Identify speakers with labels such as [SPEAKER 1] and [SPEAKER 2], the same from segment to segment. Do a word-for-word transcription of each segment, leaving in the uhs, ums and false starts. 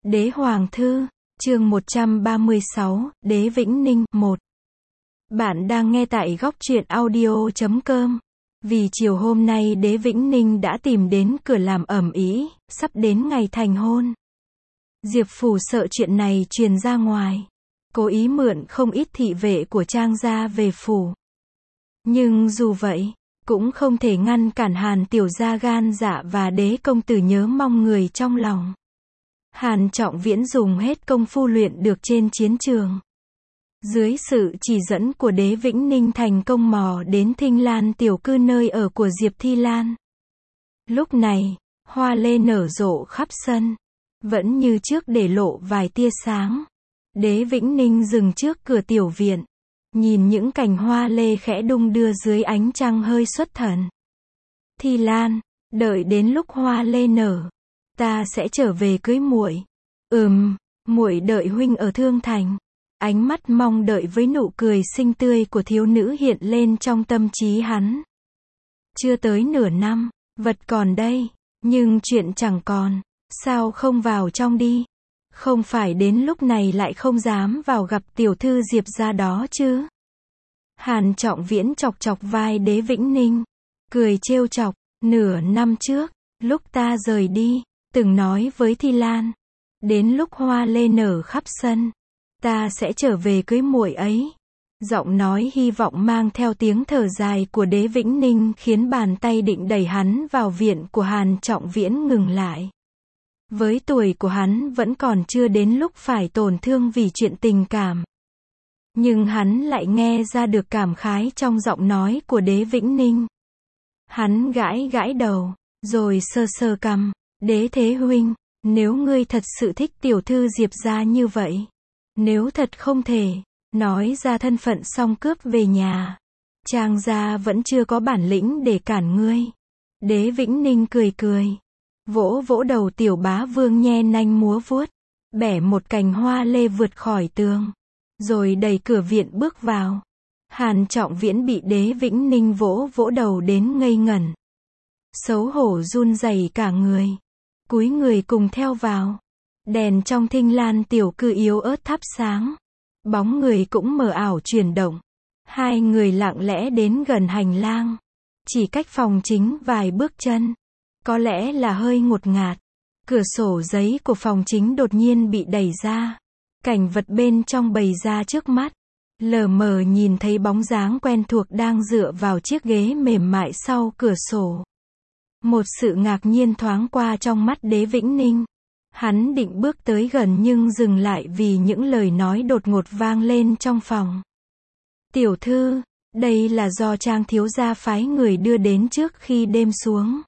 [SPEAKER 1] Đế Hoàng Thư, chương một trăm ba mươi sáu, Đế Vĩnh Ninh, một. Bạn đang nghe tại góc truyện audio chấm com. Vì chiều hôm nay Đế Vĩnh Ninh đã tìm đến cửa làm ầm ĩ, sắp đến ngày thành hôn. Diệp Phủ sợ chuyện này truyền ra ngoài, cố ý mượn không ít thị vệ của Trang gia về phủ. Nhưng dù vậy, cũng không thể ngăn cản Hàn tiểu gia gan dạ và Đế công tử nhớ mong người trong lòng. Hàn Trọng Viễn dùng hết công phu luyện được trên chiến trường. Dưới sự chỉ dẫn của Đế Vĩnh Ninh thành công mò đến Thinh Lan tiểu cư nơi ở của Diệp Thi Lan. Lúc này, hoa lê nở rộ khắp sân, vẫn như trước để lộ vài tia sáng. Đế Vĩnh Ninh dừng trước cửa tiểu viện, nhìn những cành hoa lê khẽ đung đưa dưới ánh trăng hơi xuất thần. Thi Lan, đợi đến lúc hoa lê nở, ta sẽ trở về cưới muội. Ừm, muội đợi huynh ở Thương Thành. Ánh mắt mong đợi với nụ cười xinh tươi của thiếu nữ hiện lên trong tâm trí hắn. Chưa tới nửa năm, vật còn đây, nhưng chuyện chẳng còn, sao không vào trong đi? Không phải đến lúc này lại không dám vào gặp tiểu thư Diệp gia đó chứ? Hàn Trọng Viễn chọc chọc vai Đế Vĩnh Ninh, cười trêu chọc, nửa năm trước, lúc ta rời đi, từng nói với Thi Lan, đến lúc hoa lê nở khắp sân, ta sẽ trở về cưới muội ấy. Giọng nói hy vọng mang theo tiếng thở dài của Đế Vĩnh Ninh khiến bàn tay định đẩy hắn vào viện của Hàn Trọng Viễn ngừng lại. Với tuổi của hắn vẫn còn chưa đến lúc phải tổn thương vì chuyện tình cảm. Nhưng hắn lại nghe ra được cảm khái trong giọng nói của Đế Vĩnh Ninh. Hắn gãi gãi đầu, rồi sơ sơ cằm, Đế Thế huynh, nếu ngươi thật sự thích tiểu thư Diệp gia như vậy, nếu thật không thể, nói ra thân phận xong cướp về nhà. Trang gia vẫn chưa có bản lĩnh để cản ngươi. Đế Vĩnh Ninh cười cười, vỗ vỗ đầu tiểu bá vương nhe nanh múa vuốt, bẻ một cành hoa lê vượt khỏi tường, rồi đẩy cửa viện bước vào. Hàn Trọng Viễn bị Đế Vĩnh Ninh vỗ vỗ đầu đến ngây ngẩn, xấu hổ run rẩy cả người, cúi người cùng theo vào. Đèn trong Thinh Lan tiểu cư yếu ớt thắp sáng, bóng người cũng mờ ảo chuyển động. Hai người lặng lẽ đến gần hành lang, chỉ cách phòng chính vài bước chân. Có lẽ là hơi ngột ngạt, cửa sổ giấy của phòng chính đột nhiên bị đẩy ra, cảnh vật bên trong bày ra trước mắt. Lờ mờ nhìn thấy bóng dáng quen thuộc đang dựa vào chiếc ghế mềm mại sau cửa sổ. Một sự ngạc nhiên thoáng qua trong mắt Đế Vĩnh Ninh. Hắn định bước tới gần nhưng dừng lại vì những lời nói đột ngột vang lên trong phòng. Tiểu thư, đây là do Trang thiếu gia phái người đưa đến trước khi đêm xuống.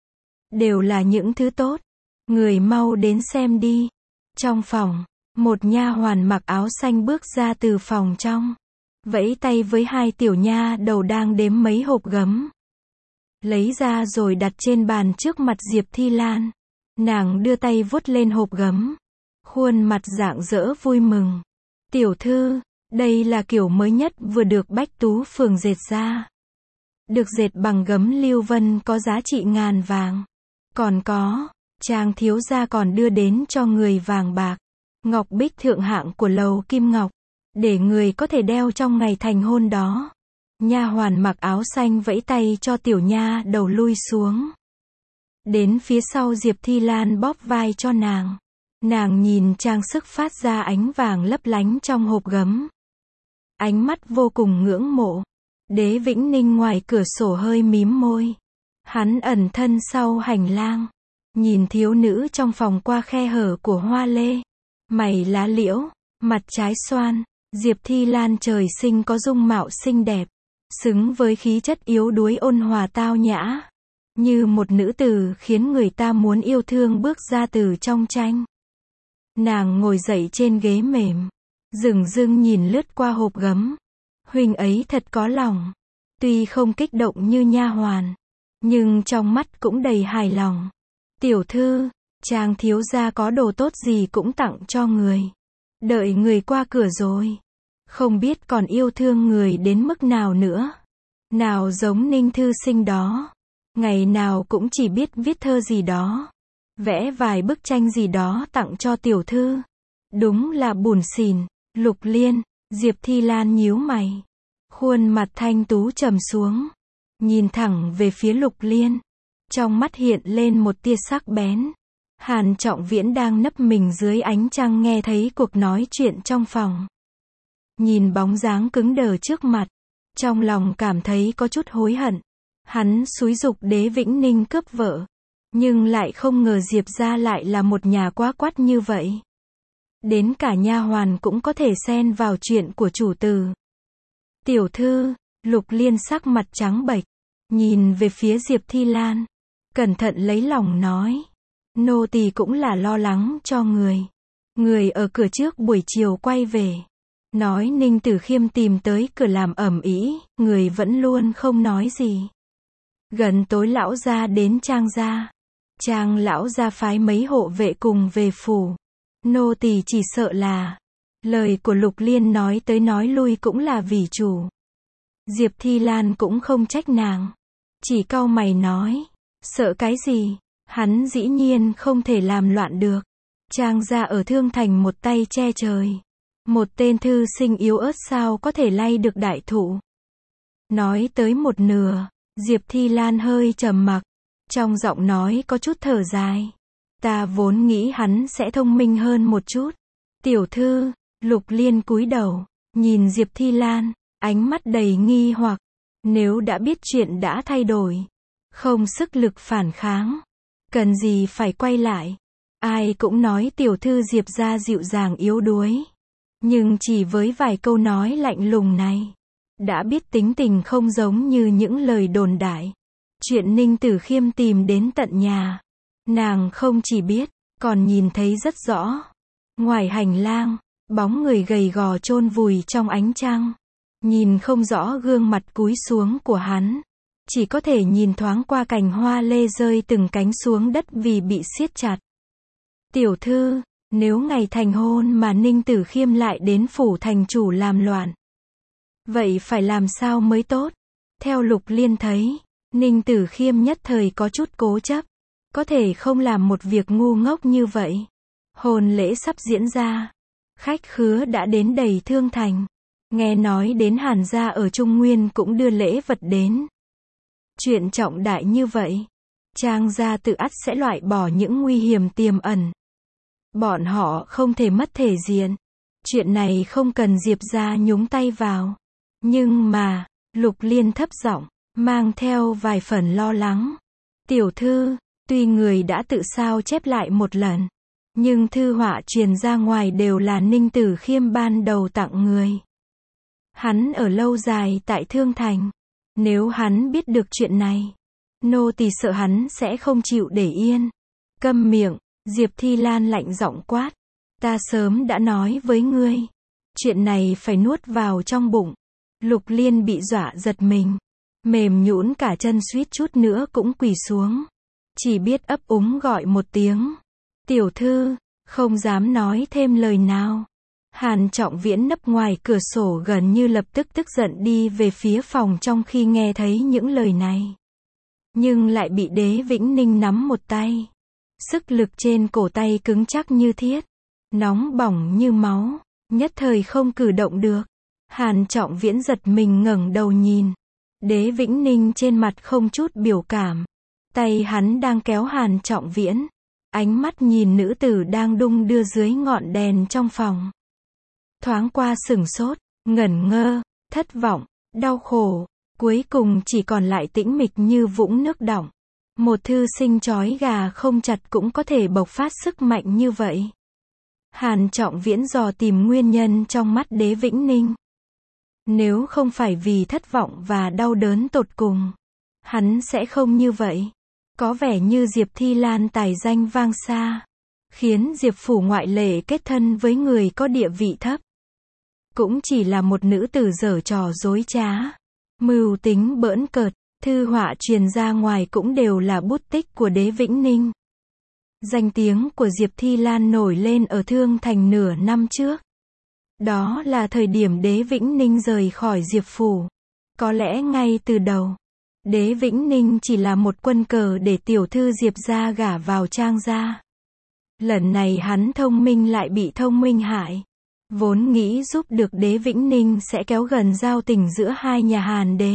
[SPEAKER 1] Đều là những thứ tốt, người mau đến xem đi. Trong phòng, một nha hoàn mặc áo xanh bước ra từ phòng trong, vẫy tay với hai tiểu nha đầu đang đếm mấy hộp gấm. Lấy ra rồi đặt trên bàn trước mặt Diệp Thi Lan. Nàng đưa tay vuốt lên hộp gấm, khuôn mặt rạng rỡ vui mừng. Tiểu thư, đây là kiểu mới nhất vừa được Bách Tú Phường dệt ra. Được dệt bằng gấm lưu vân có giá trị ngàn vàng. Còn có, Trang thiếu gia còn đưa đến cho người vàng bạc, ngọc bích thượng hạng của lầu Kim Ngọc, để người có thể đeo trong ngày thành hôn đó. Nha hoàn mặc áo xanh vẫy tay cho tiểu nha đầu lui xuống. Đến phía sau Diệp Thi Lan bóp vai cho nàng. Nàng nhìn trang sức phát ra ánh vàng lấp lánh trong hộp gấm. Ánh mắt vô cùng ngưỡng mộ. Đế Vĩnh Ninh ngoài cửa sổ hơi mím môi. Hắn ẩn thân sau hành lang, nhìn thiếu nữ trong phòng qua khe hở của hoa lê. Mày lá liễu, mặt trái xoan. Diệp Thi Lan trời sinh có dung mạo xinh đẹp, xứng với khí chất yếu đuối ôn hòa tao nhã. Như một nữ tử khiến người ta muốn yêu thương bước ra từ trong tranh. Nàng ngồi dậy trên ghế mềm, dửng dưng nhìn lướt qua hộp gấm. Huynh ấy thật có lòng. Tuy không kích động như nha hoàn, nhưng trong mắt cũng đầy hài lòng. Tiểu thư, Trang thiếu gia có đồ tốt gì cũng tặng cho người. Đợi người qua cửa rồi, không biết còn yêu thương người đến mức nào nữa. Nào giống Ninh thư sinh đó, ngày nào cũng chỉ biết viết thơ gì đó. Vẽ vài bức tranh gì đó tặng cho tiểu thư. Đúng là bủn xỉn. Lục Liên, Diệp Thi Lan nhíu mày. Khuôn mặt thanh tú trầm xuống. Nhìn thẳng về phía Lục Liên. Trong mắt hiện lên một tia sắc bén. Hàn Trọng Viễn đang nấp mình dưới ánh trăng nghe thấy cuộc nói chuyện trong phòng. Nhìn bóng dáng cứng đờ trước mặt. Trong lòng cảm thấy có chút hối hận. Hắn xúi giục Đế Vĩnh Ninh cướp vợ. Nhưng lại không ngờ Diệp gia lại là một nhà quá quắt như vậy. Đến cả nha hoàn cũng có thể xen vào chuyện của chủ tử. Tiểu thư, Lục Liên sắc mặt trắng bệch. Nhìn về phía Diệp Thi Lan. Cẩn thận lấy lòng nói. Nô tỳ cũng là lo lắng cho người. Người ở cửa trước buổi chiều quay về. Nói Ninh Tử Khiêm tìm tới cửa làm ầm ĩ, người vẫn luôn không nói gì. Gần tối lão gia đến Trang gia. Trang lão gia phái mấy hộ vệ cùng về phủ. Nô tỳ chỉ sợ là. Lời của Lục Liên nói tới nói lui cũng là vì chủ. Diệp Thi Lan cũng không trách nàng. Chỉ cau mày nói. Sợ cái gì? Hắn dĩ nhiên không thể làm loạn được. Trang gia ở Thương Thành một tay che trời. Một tên thư sinh yếu ớt sao có thể lay được đại thụ. Nói tới một nửa, Diệp Thi Lan hơi trầm mặc. Trong giọng nói có chút thở dài. Ta vốn nghĩ hắn sẽ thông minh hơn một chút. Tiểu thư, Lục Liên cúi đầu, nhìn Diệp Thi Lan, ánh mắt đầy nghi hoặc. Nếu đã biết chuyện đã thay đổi, không sức lực phản kháng, cần gì phải quay lại. Ai cũng nói tiểu thư Diệp gia dịu dàng yếu đuối. Nhưng chỉ với vài câu nói lạnh lùng này, đã biết tính tình không giống như những lời đồn đại. Chuyện Ninh Tử Khiêm tìm đến tận nhà. Nàng không chỉ biết, còn nhìn thấy rất rõ. Ngoài hành lang, bóng người gầy gò chôn vùi trong ánh trăng. Nhìn không rõ gương mặt cúi xuống của hắn. Chỉ có thể nhìn thoáng qua cành hoa lê rơi từng cánh xuống đất vì bị siết chặt. Tiểu thư, nếu ngày thành hôn mà Ninh Tử Khiêm lại đến phủ thành chủ làm loạn, vậy phải làm sao mới tốt? Theo Lục Liên thấy, Ninh Tử Khiêm nhất thời có chút cố chấp. Có thể không làm một việc ngu ngốc như vậy. Hôn lễ sắp diễn ra. Khách khứa đã đến đầy Thương Thành. Nghe nói đến Hàn gia ở Trung Nguyên cũng đưa lễ vật đến. Chuyện trọng đại như vậy, Trang gia tự ắt sẽ loại bỏ những nguy hiểm tiềm ẩn. Bọn họ không thể mất thể diện. Chuyện này không cần Diệp gia nhúng tay vào. Nhưng mà, Lục Liên thấp giọng, mang theo vài phần lo lắng. Tiểu thư, tuy người đã tự sao chép lại một lần, nhưng thư họa truyền ra ngoài đều là Ninh Tử Khiêm ban đầu tặng người. Hắn ở lâu dài tại Thương Thành. Nếu hắn biết được chuyện này, nô tỳ sợ hắn sẽ không chịu để yên. Câm miệng, Diệp Thi Lan lạnh giọng quát. Ta sớm đã nói với ngươi. Chuyện này phải nuốt vào trong bụng. Lục Liên bị dọa giật mình. Mềm nhũn cả chân suýt chút nữa cũng quỳ xuống. Chỉ biết ấp úng gọi một tiếng. Tiểu thư, không dám nói thêm lời nào. Hàn Trọng Viễn nấp ngoài cửa sổ gần như lập tức tức giận đi về phía phòng trong khi nghe thấy những lời này. Nhưng lại bị Đế Vĩnh Ninh nắm một tay. Sức lực trên cổ tay cứng chắc như thiết. Nóng bỏng như máu. Nhất thời không cử động được. Hàn Trọng Viễn giật mình ngẩng đầu nhìn. Đế Vĩnh Ninh trên mặt không chút biểu cảm. Tay hắn đang kéo Hàn Trọng Viễn. Ánh mắt nhìn nữ tử đang đung đưa dưới ngọn đèn trong phòng. Thoáng qua sửng sốt, ngẩn ngơ, thất vọng, đau khổ, cuối cùng chỉ còn lại tĩnh mịch như vũng nước đọng. Một thư sinh trói gà không chặt cũng có thể bộc phát sức mạnh như vậy. Hàn Trọng Viễn dò tìm nguyên nhân trong mắt Đế Vĩnh Ninh. Nếu không phải vì thất vọng và đau đớn tột cùng, hắn sẽ không như vậy. Có vẻ như Diệp Thi Lan tài danh vang xa, khiến Diệp phủ ngoại lệ kết thân với người có địa vị thấp. Cũng chỉ là một nữ tử giở trò dối trá, mưu tính bỡn cợt, thư họa truyền ra ngoài cũng đều là bút tích của Đế Vĩnh Ninh. Danh tiếng của Diệp Thi Lan nổi lên ở Thương Thành nửa năm trước. Đó là thời điểm Đế Vĩnh Ninh rời khỏi Diệp phủ. Có lẽ ngay từ đầu, Đế Vĩnh Ninh chỉ là một quân cờ để tiểu thư Diệp gia gả vào Trang gia. Lần này hắn thông minh lại bị thông minh hại. Vốn nghĩ giúp được Đế Vĩnh Ninh sẽ kéo gần giao tình giữa hai nhà Hàn đế.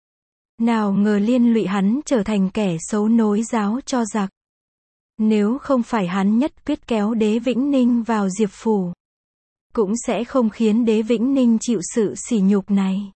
[SPEAKER 1] Nào ngờ liên lụy hắn trở thành kẻ xấu nối giáo cho giặc. Nếu không phải hắn nhất quyết kéo Đế Vĩnh Ninh vào Diệp phủ, cũng sẽ không khiến Đế Vĩnh Ninh chịu sự sỉ nhục này.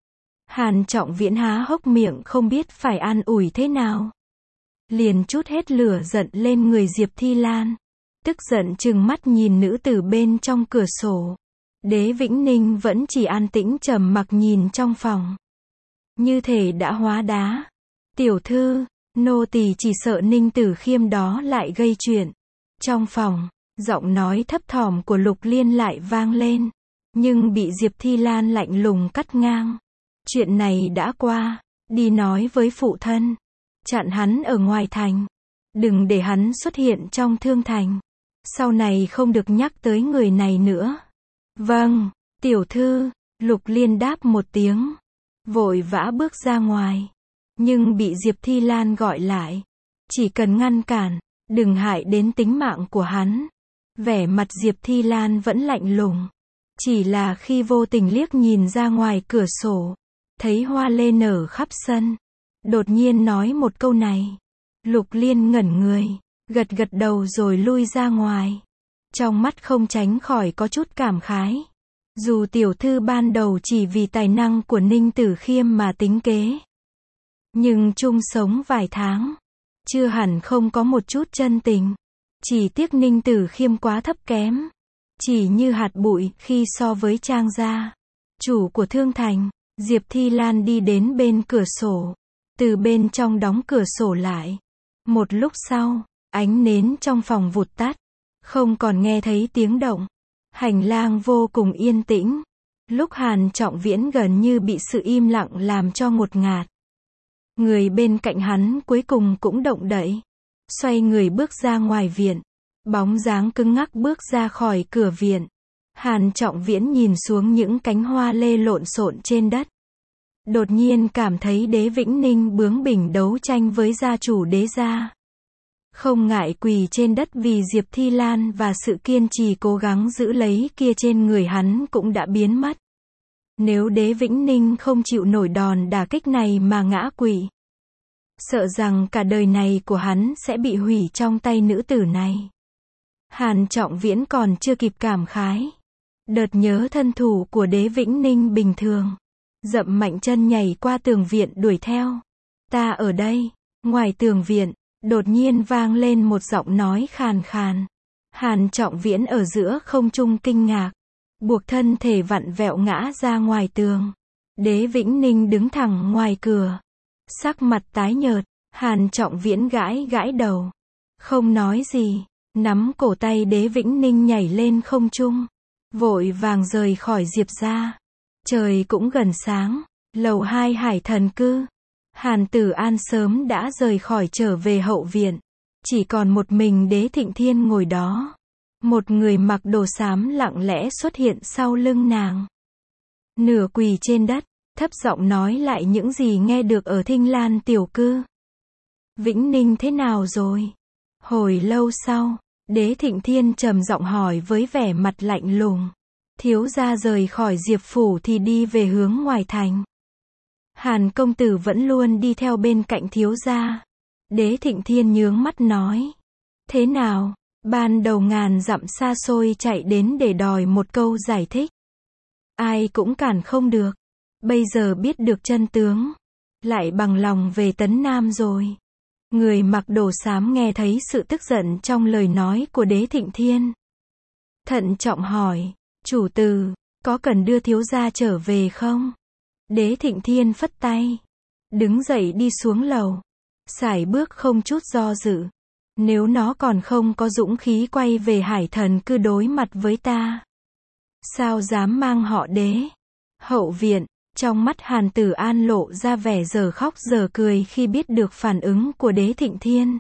[SPEAKER 1] Hàn Trọng Viễn há hốc miệng không biết phải an ủi thế nào. Liền trút hết lửa giận lên người Diệp Thi Lan. Tức giận trừng mắt nhìn nữ tử bên trong cửa sổ. Đế Vĩnh Ninh vẫn chỉ an tĩnh trầm mặc nhìn trong phòng. Như thể đã hóa đá. Tiểu thư, nô tỳ chỉ sợ Ninh Tử Khiêm đó lại gây chuyện. Trong phòng, giọng nói thấp thỏm của Lục Liên lại vang lên. Nhưng bị Diệp Thi Lan lạnh lùng cắt ngang. Chuyện này đã qua, đi nói với phụ thân. Chặn hắn ở ngoài thành. Đừng để hắn xuất hiện trong thương thành. Sau này không được nhắc tới người này nữa. Vâng, tiểu thư, Lục Liên đáp một tiếng. Vội vã bước ra ngoài. Nhưng bị Diệp Thi Lan gọi lại. Chỉ cần ngăn cản, đừng hại đến tính mạng của hắn. Vẻ mặt Diệp Thi Lan vẫn lạnh lùng. Chỉ là khi vô tình liếc nhìn ra ngoài cửa sổ, thấy hoa lê nở khắp sân. Đột nhiên nói một câu này. Lục Liên ngẩn người, gật gật đầu rồi lui ra ngoài. Trong mắt không tránh khỏi có chút cảm khái. Dù tiểu thư ban đầu chỉ vì tài năng của Ninh Tử Khiêm mà tính kế. Nhưng chung sống vài tháng, chưa hẳn không có một chút chân tình. Chỉ tiếc Ninh Tử Khiêm quá thấp kém. Chỉ như hạt bụi khi so với Trang gia. Chủ của thương thành, Diệp Thi Lan đi đến bên cửa sổ. Từ bên trong đóng cửa sổ lại. Một lúc sau, ánh nến trong phòng vụt tắt. Không còn nghe thấy tiếng động. Hành lang vô cùng yên tĩnh. Lúc Hàn Trọng Viễn gần như bị sự im lặng làm cho ngột ngạt. Người bên cạnh hắn cuối cùng cũng động đậy. Xoay người bước ra ngoài viện. Bóng dáng cứng ngắc bước ra khỏi cửa viện. Hàn Trọng Viễn nhìn xuống những cánh hoa lê lộn xộn trên đất. Đột nhiên cảm thấy Đế Vĩnh Ninh bướng bỉnh đấu tranh với gia chủ Đế gia. Không ngại quỳ trên đất vì Diệp Thi Lan và sự kiên trì cố gắng giữ lấy kia trên người hắn cũng đã biến mất. Nếu Đế Vĩnh Ninh không chịu nổi đòn đả kích này mà ngã quỵ, sợ rằng cả đời này của hắn sẽ bị hủy trong tay nữ tử này. Hàn Trọng Viễn còn chưa kịp cảm khái. Đợt nhớ thân thủ của Đế Vĩnh Ninh bình thường. Dậm mạnh chân nhảy qua tường viện đuổi theo. Ta ở đây. Ngoài tường viện, đột nhiên vang lên một giọng nói khàn khàn. Hàn Trọng Viễn ở giữa không trung kinh ngạc. Buộc thân thể vặn vẹo ngã ra ngoài tường. Đế Vĩnh Ninh đứng thẳng ngoài cửa. Sắc mặt tái nhợt. Hàn Trọng Viễn gãi gãi đầu. Không nói gì. Nắm cổ tay Đế Vĩnh Ninh nhảy lên không trung. Vội vàng rời khỏi Diệp gia. Trời cũng gần sáng. Lầu hai Hải Thần Cư. Hàn Tử An sớm đã rời khỏi trở về hậu viện. Chỉ còn một mình Đế Thịnh Thiên ngồi đó. Một người mặc đồ xám lặng lẽ xuất hiện sau lưng nàng. Nửa quỳ trên đất, thấp giọng nói lại những gì nghe được ở Thinh Lan tiểu cư. Vĩnh Ninh thế nào rồi? Hồi lâu sau, Đế Thịnh Thiên trầm giọng hỏi với vẻ mặt lạnh lùng. Thiếu gia rời khỏi Diệp phủ thì đi về hướng ngoài thành. Hàn công tử vẫn luôn đi theo bên cạnh thiếu gia. Đế Thịnh Thiên nhướng mắt nói. Thế nào? Ban đầu ngàn dặm xa xôi chạy đến để đòi một câu giải thích. Ai cũng cản không được. Bây giờ biết được chân tướng. Lại bằng lòng về Tấn Nam rồi. Người mặc đồ xám nghe thấy sự tức giận trong lời nói của Đế Thịnh Thiên. Thận trọng hỏi. Chủ tử, có cần đưa thiếu gia trở về không? Đế Thịnh Thiên phất tay. Đứng dậy đi xuống lầu. Sải bước không chút do dự. Nếu nó còn không có dũng khí quay về Hải Thần Cư đối mặt với ta, sao dám mang họ Đế? Hậu viện, trong mắt Hàn Tử An lộ ra vẻ giờ khóc giờ cười khi biết được phản ứng của Đế Thịnh Thiên.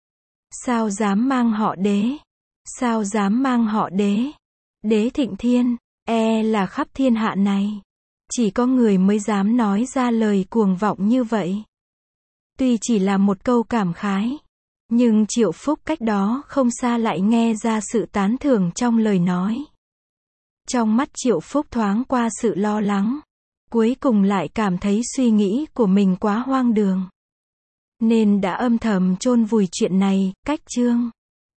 [SPEAKER 1] Sao dám mang họ Đế? Sao dám mang họ Đế? Đế Thịnh Thiên, e là khắp thiên hạ này, chỉ có người mới dám nói ra lời cuồng vọng như vậy. Tuy chỉ là một câu cảm khái, nhưng Triệu Phúc cách đó không xa lại nghe ra sự tán thưởng trong lời nói. Trong mắt Triệu Phúc thoáng qua sự lo lắng. Cuối cùng lại cảm thấy suy nghĩ của mình quá hoang đường. Nên đã âm thầm chôn vùi chuyện này, cách chương